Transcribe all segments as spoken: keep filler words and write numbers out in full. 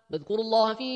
واذكروا الله في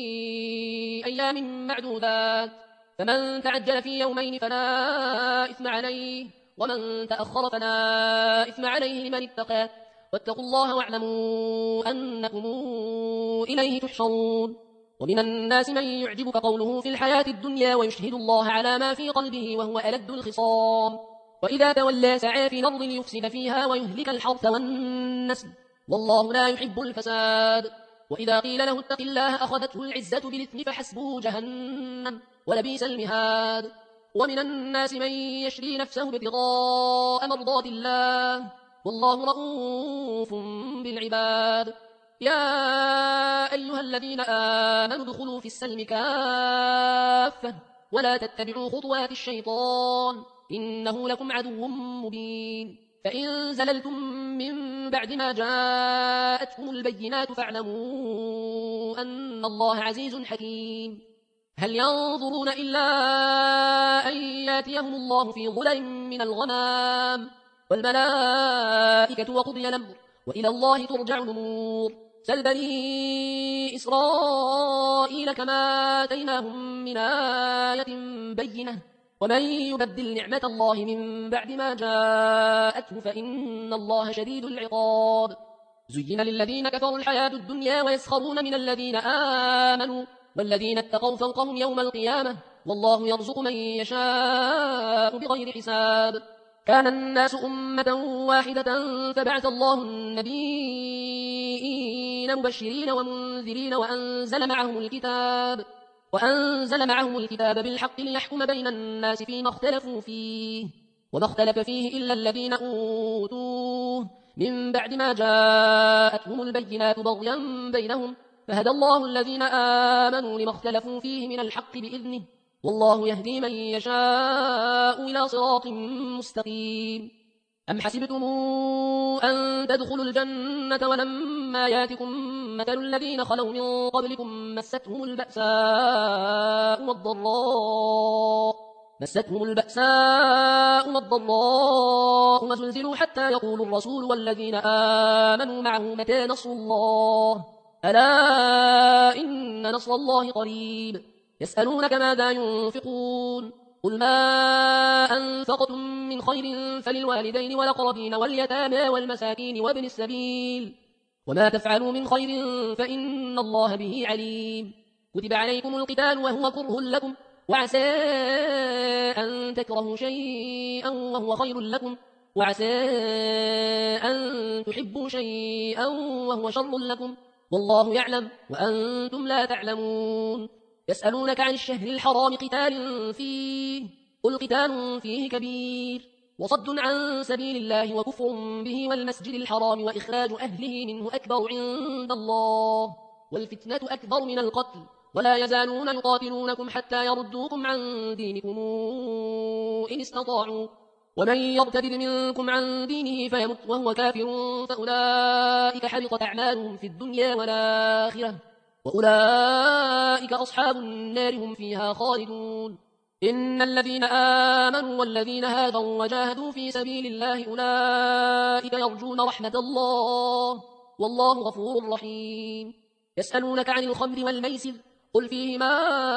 أيام معدودات، فمن تعجل في يومين فلا إثم عليه، ومن تأخر فلا إثم عليه لمن اتقى. واتقوا الله واعلموا أنكم إليه تحشرون. ومن الناس من يعجبك قوله في الحياة الدنيا ويشهد الله على ما في قلبه وهو ألد الخصام، وإذا تولى سعى في الأرض ليفسد فيها ويهلك الحرث والنسل، والله لا يحب الفساد. وإذا قيل له اتق الله أخذته العزة بالإثم فحسبه جهنم ولبئس المهاد. ومن الناس من يشري نفسه ابتغاء مرضات الله، والله رؤوف بالعباد. يا أيها الذين آمنوا ادخلوا في السلم كافة ولا تتبعوا خطوات الشيطان إنه لكم عدو مبين. فإن زللتم من بعد ما جاءتكم البينات فاعلموا أن الله عزيز حكيم. هل ينظرون إلا أن ياتيهم الله في ظلل من الغمام والملائكة وقضي الأمر وإلى الله ترجع الأمور. سل بني إسرائيل كما آتيناهم من آية بينة ومن يبدل نعمة الله من بعد ما جاءته فإن الله شديد العقاب. زين للذين كفروا الحياة الدنيا ويسخرون من الذين آمنوا والذين اتقوا فوقهم يوم القيامة والله يرزق من يشاء بغير حساب. كان الناس أمة واحدة فبعث الله النبيين مبشرين ومنذرين وأنزل معهم الكتاب وأنزل معهم الكتاب بالحق ليحكم بين الناس فيما اختلفوا فيه وما اختلف فيه إلا الذين أوتوه من بعد ما جاءتهم البينات بغيا بينهم فهدى الله الذين آمنوا لما اختلفوا فيه من الحق بإذنه والله يهدي من يشاء إلى صراط مستقيم. أم حسبتم أن تدخلوا الجنة ولما ياتكم مثل الذين خلوا من قبلكم مستهم البأساء والضراء مستهم البأساء والضراء وزلزلوا حتى يقول الرسول والذين آمنوا معه متى نصر الله ألا إن نصر الله قريب. يسألونك ماذا ينفقون قل ما أنفقتم من خير فللوالدين والأقربين واليتامى والمساكين وابن السبيل وما تفعلوا من خير فإن الله به عليم. كتب عليكم القتال وهو كره لكم وعسى أن تكرهوا شيئا وهو خير لكم وعسى أن تحبوا شيئا وهو شر لكم والله يعلم وأنتم لا تعلمون. يسألونك عن الشهر الحرام قتال فيه قل قتال فيه كبير وصد عن سبيل الله وكفر به والمسجد الحرام وإخراج أهله منه أكبر عند الله والفتنة أكبر من القتل ولا يزالون يقاتلونكم حتى يردوكم عن دينكم إن استطاعوا ومن يرتد منكم عن دينه فيمت وهو كافر فأولئك حبطت أعمالهم في الدنيا والآخرة وأولئك أصحاب النار هم فيها خالدون. إن الذين آمنوا والذين هادوا وجاهدوا في سبيل الله أولئك يرجون رحمة الله والله غفور رحيم. يسألونك عن الخمر والميسر قل فيهما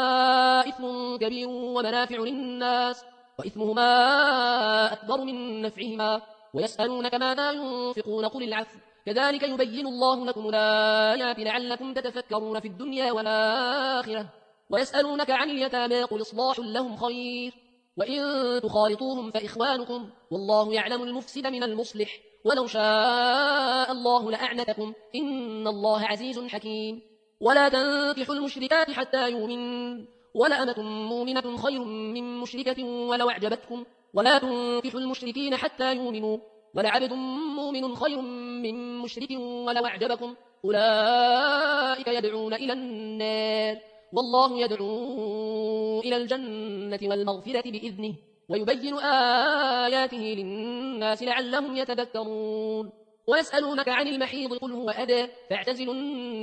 إثم كبير ومنافع للناس وإثمهما أكبر من نفعهما ويسألونك ماذا ينفقون قل العفو كذلك يبين الله لكم الآيات لعلكم تتفكرون في الدنيا والآخرة. ويسألونك عن اليتامى قل إصلاح لهم خير وإن تخالطوهم فإخوانكم والله يعلم المفسد من المصلح ولو شاء الله لأعنتكم إن الله عزيز حكيم. ولا تنكحوا المشركات حتى يؤمنوا ولأمة مؤمنة خير من مشركة ولو أعجبتكم ولا تنكحوا المشركين حتى يؤمنوا ولعبد مؤمن خير من مشرك ولو أعجبكم أولئك يدعون إلى النار والله يدعو إلى الجنة والمغفرة بإذنه ويبين آياته للناس لعلهم يتذكرون. ويسألونك عن المحيض قل هو أذى فاعتزلوا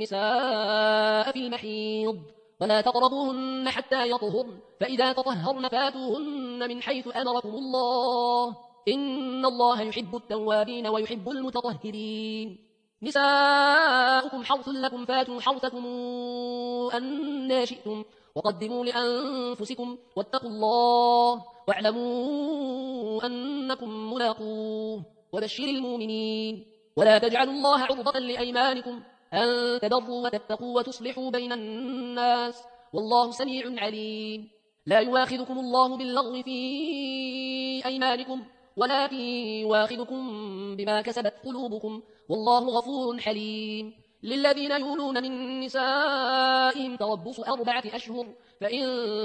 النساء في المحيض ولا تقربوهن حتى يطهرن فإذا تطهرن فاتوهن من حيث أمركم الله إن الله يحب التوابين ويحب المتطهرين. نساؤكم حرث لكم فاتوا حرثكم أن شئتم وقدموا لأنفسكم واتقوا الله واعلموا أنكم ملاقوه وبشر المؤمنين. ولا تجعلوا الله عرضة لأيمانكم أن تبروا وتتقوا وتصلحوا بين الناس والله سميع عليم. لا يواخذكم الله باللغو في أيمانكم ولكن يواخذكم بما كسبت قلوبكم والله غفور حليم. للذين يولون من نسائهم تربص أربعة أشهر فإن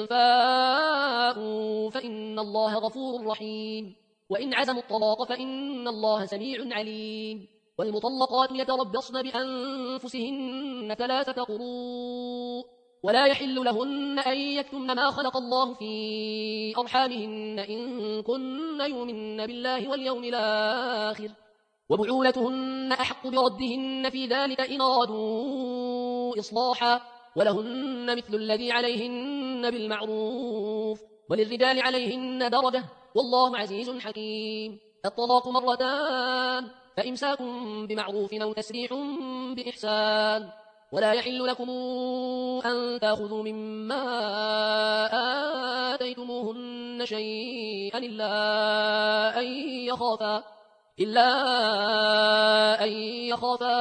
فاءوا فإن الله غفور رحيم. وإن عزموا الطلاق فإن الله سميع عليم. والمطلقات يتربصن بأنفسهن ثلاثة قروء ولا يحل لهن أن يكتمن ما خلق الله في أرحامهن إن كن يؤمن بالله واليوم الآخر وبعولتهن أحق بردهن في ذلك إن أرادوا إصلاحا ولهن مثل الذي عليهن بالمعروف وللرجال عليهن درجة والله عزيز حكيم. الطلاق مرتان فإمساك بمعروف أو تسريح بإحسان. ولا يحل لكم أن تأخذوا مما آتيتموهن شيئا إلا أن يخافا إلا أن يخافا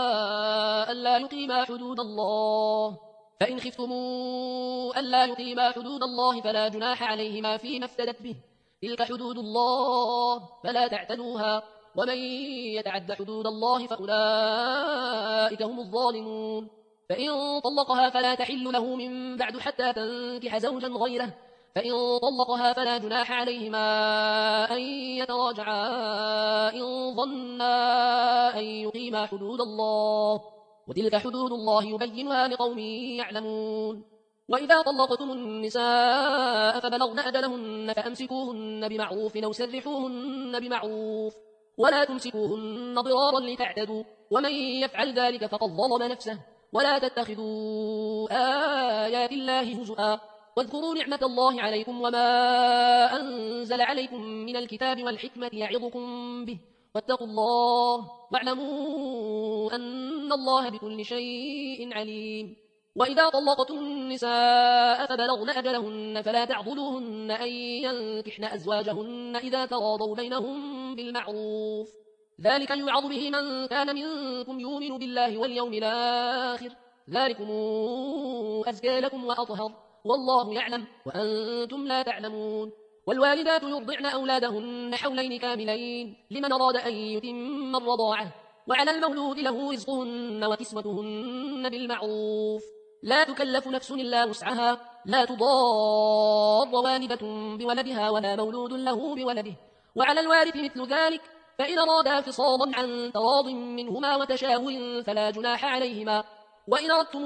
ألا يقيما حدود الله فإن خفتموا ألا يقيما حدود الله فلا جناح عليهما فيما افتدت به تلك حدود الله فلا تعتدوها ومن يتعد حدود الله فأولئك هم الظالمون. فإن طلقها فلا تحل له من بعد حتى تنكح زوجا غيره فإن طلقها فلا جناح عليهما أن يتراجعا إن ظنا أن يقيما حدود الله وتلك حدود الله يبينها لقوم يعلمون. وإذا طلقتم النساء فبلغن أجلهن فأمسكوهن بمعروف أو سرحوهن بمعروف ولا تمسكوهن ضرارا لتعتدوا ومن يفعل ذلك فقد ظلم نفسه. ولا تتخذوا آيات الله هزؤا واذكروا نعمة الله عليكم وما أنزل عليكم من الكتاب والحكمة يعظكم به واتقوا الله واعلموا أن الله بكل شيء عليم. وإذا طلقتم النساء فبلغن أجلهن فلا تعضلوهن أن ينكحن أزواجهن إذا تراضوا بينهم بالمعروف ذلك يوعظ به من كان منكم يؤمن بالله واليوم الآخر ذلكم أزكى لكم وأطهر والله يعلم وأنتم لا تعلمون. والوالدات يرضعن أولادهن حولين كاملين لمن أراد أن يتم الرضاعة وعلى المولود له رزقهن وكسوتهن بالمعروف لا تكلف نفس إلا وسعها لا تضار والدة بولدها ولا مولود له بولده وعلى الوارث مثل ذلك فإن أرادا فصالا عن تراض منهما وتشاور فلا جناح عليهما. وإن أردتم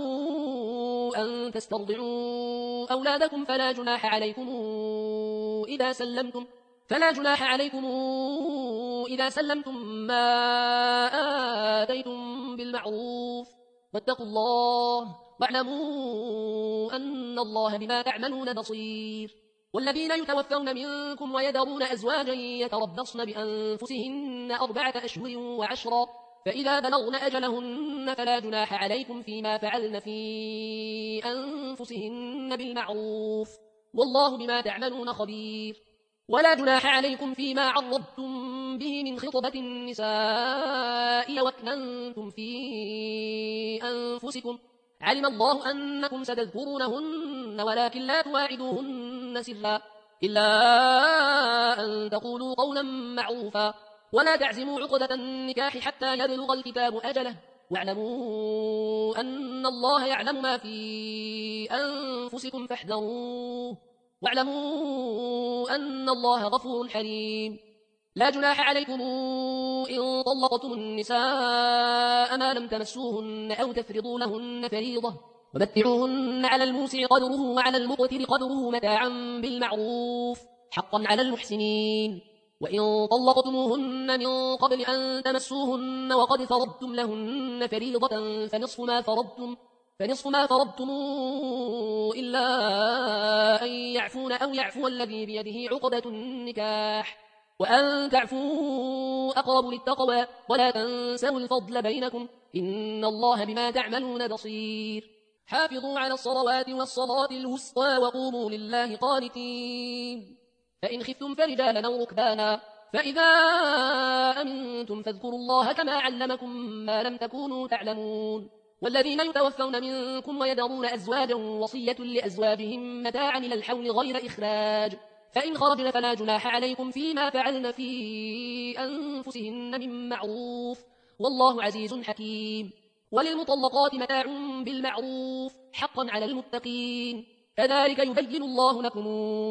أن تسترضعوا أولادكم فلا جناح عليكم إذا سلمتم فلا جناح عليكم إذا سلمتم ما آتيتم بالمعروف واتقوا الله واعلموا أن الله بما تعملون بصير. والذين يتوفون منكم ويذرون أزواجا يتربصن بأنفسهن أربعة أشهر وعشرا فإذا بلغن أجلهن فلا جناح عليكم فيما فعلن في أنفسهن بالمعروف والله بما تعملون خبير. ولا جناح عليكم فيما عرضتم به من خطبة النساء وأكننتم في أنفسكم علم الله أنكم ستذكرونهن ولكن لا تواعدوهن سرا إلا أن تقولوا قولا معروفا ولا تعزموا عقدة النكاح حتى يبلغ الكتاب أجله واعلموا أن الله يعلم ما في أنفسكم فاحذروه واعلموا أن الله غفور حليم. لا جناح عليكم إن طلقتم النساء ما لم تمسوهن أو تفرضوا لهن فريضة ومتعوهن على الموسع قدره وعلى المقتر قدره متاعا بالمعروف حقا على المحسنين. وإن طلقتموهن من قبل أن تمسوهن وقد فرضتم لهن فريضة فنصف ما فرضتم فنصف ما فرضتم إلا أن يعفون أو يعفو الذي بيده عقدة النكاح وأن تعفوا أقرب للتقوى ولا تنسوا الفضل بينكم إن الله بما تعملون بصير حافظوا على الصلوات والصلاة الوسطى وقوموا لله قانتين فإن خفتم فرجالا أو ركبانا فإذا أمنتم فاذكروا الله كما علمكم ما لم تكونوا تعلمون والذين يتوفون منكم ويذرون أزواجا وصية لأزواجهم متاعا إلى الحول غير إخراج فإن خرجن فلا جناح عليكم فيما فعلن في أنفسهن من معروف والله عزيز حكيم وللمطلقات متاع بالمعروف حقا على المتقين كذلك يبين الله لكم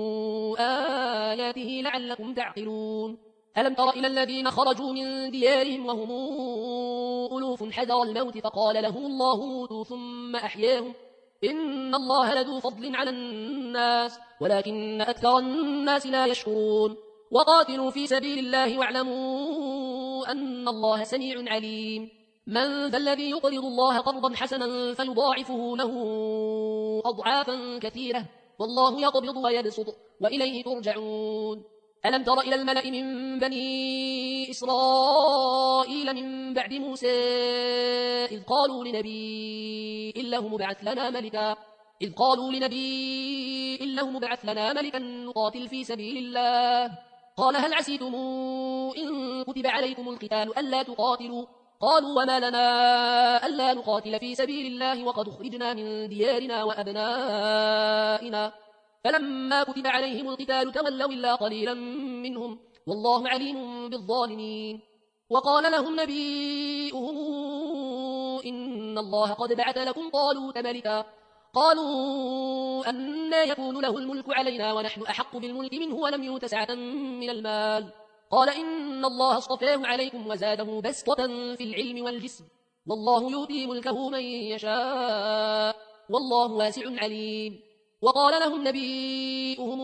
آياته لعلكم تعقلون ألم تر إلى الذين خرجوا من ديارهم وهم ألوف حذر الموت فقال لهم الله موتوا ثم أحياهم إن الله لذو فضل على الناس ولكن أكثر الناس لا يشكرون وقاتلوا في سبيل الله واعلموا أن الله سميع عليم من ذا الذي يقرض الله قرضا حسنا فيضاعفه له أضعافا كثيرة والله يقبض ويبسط وإليه ترجعون ألم تر إلى الملأ من بني إسرائيل من بعد موسى إذ قالوا لنبي إله مبعث لنا ملكا إذ قالوا لنبي إله مبعث لنا ملكا نقاتل في سبيل الله قال هل عسيتم إن كتب عليكم القتال ألا تقاتلوا قالوا وما لنا ألا نقاتل في سبيل الله وقد أخرجنا من ديارنا وأبنائنا فلما كتب عليهم القتال تولوا إلا قليلا منهم والله عليم بالظالمين وقال لهم نبيئهم إن الله قد بعث لكم طالوت ملكا قالوا أنى يكون له الملك علينا ونحن أحق بالملك منه ولم يؤت سعة من المال قال إن الله اصطفاه عليكم وزاده بسطة في العلم والجسم والله يؤتي ملكه من يشاء والله واسع عليم وقال لهم نبيئهم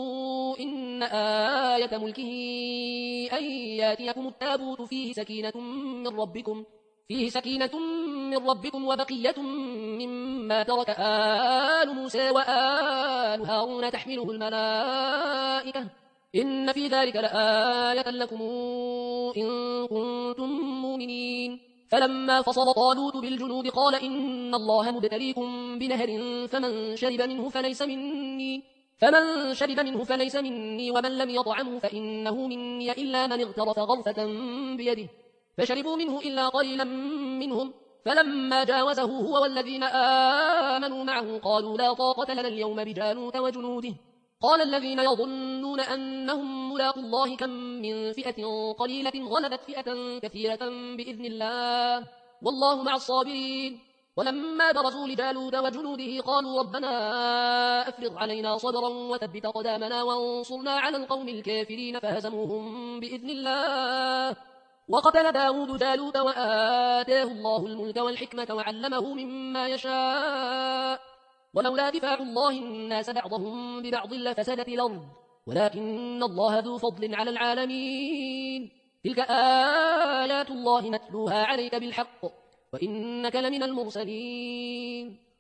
إن آية ملكه أن ياتيكم التابوت فيه سكينة من ربكم فيه سكينة من ربكم وبقية مما ترك آل موسى وآل هارون تحمله الملائكة إن في ذلك لآية لكم إن كنتم مؤمنين فلما فصل طالوت بالجنود قال إن الله مبتليكم بنهر فمن شرب منه فليس مني فمن شرب منه فليس مني ومن لم يطعمه فإنه مني إلا من اغترف غرفة بيده فشربوا منه إلا قليلا منهم فلما جاوزه هو والذين آمنوا معه قالوا لا طاقة لنا اليوم بجالوت وجنوده قال الذين يظنون أنهم ملاقوا الله كم من فئة قليلة غلبت فئة كثيرة بإذن الله والله مع الصابرين ولما برزوا لجالوت وجنوده قالوا ربنا أفرغ علينا صبرا وثبت قدامنا وانصرنا على القوم الكافرين فهزموهم بإذن الله وقتل داود جالوت وآتاه الله الملك والحكمة وعلمه مما يشاء ولولا دفاع الله الناس بعضهم ببعض لفسدت الأرض ولكن الله ذو فضل على العالمين تلك آيات الله نتلوها عليك بالحق وإنك لمن المرسلين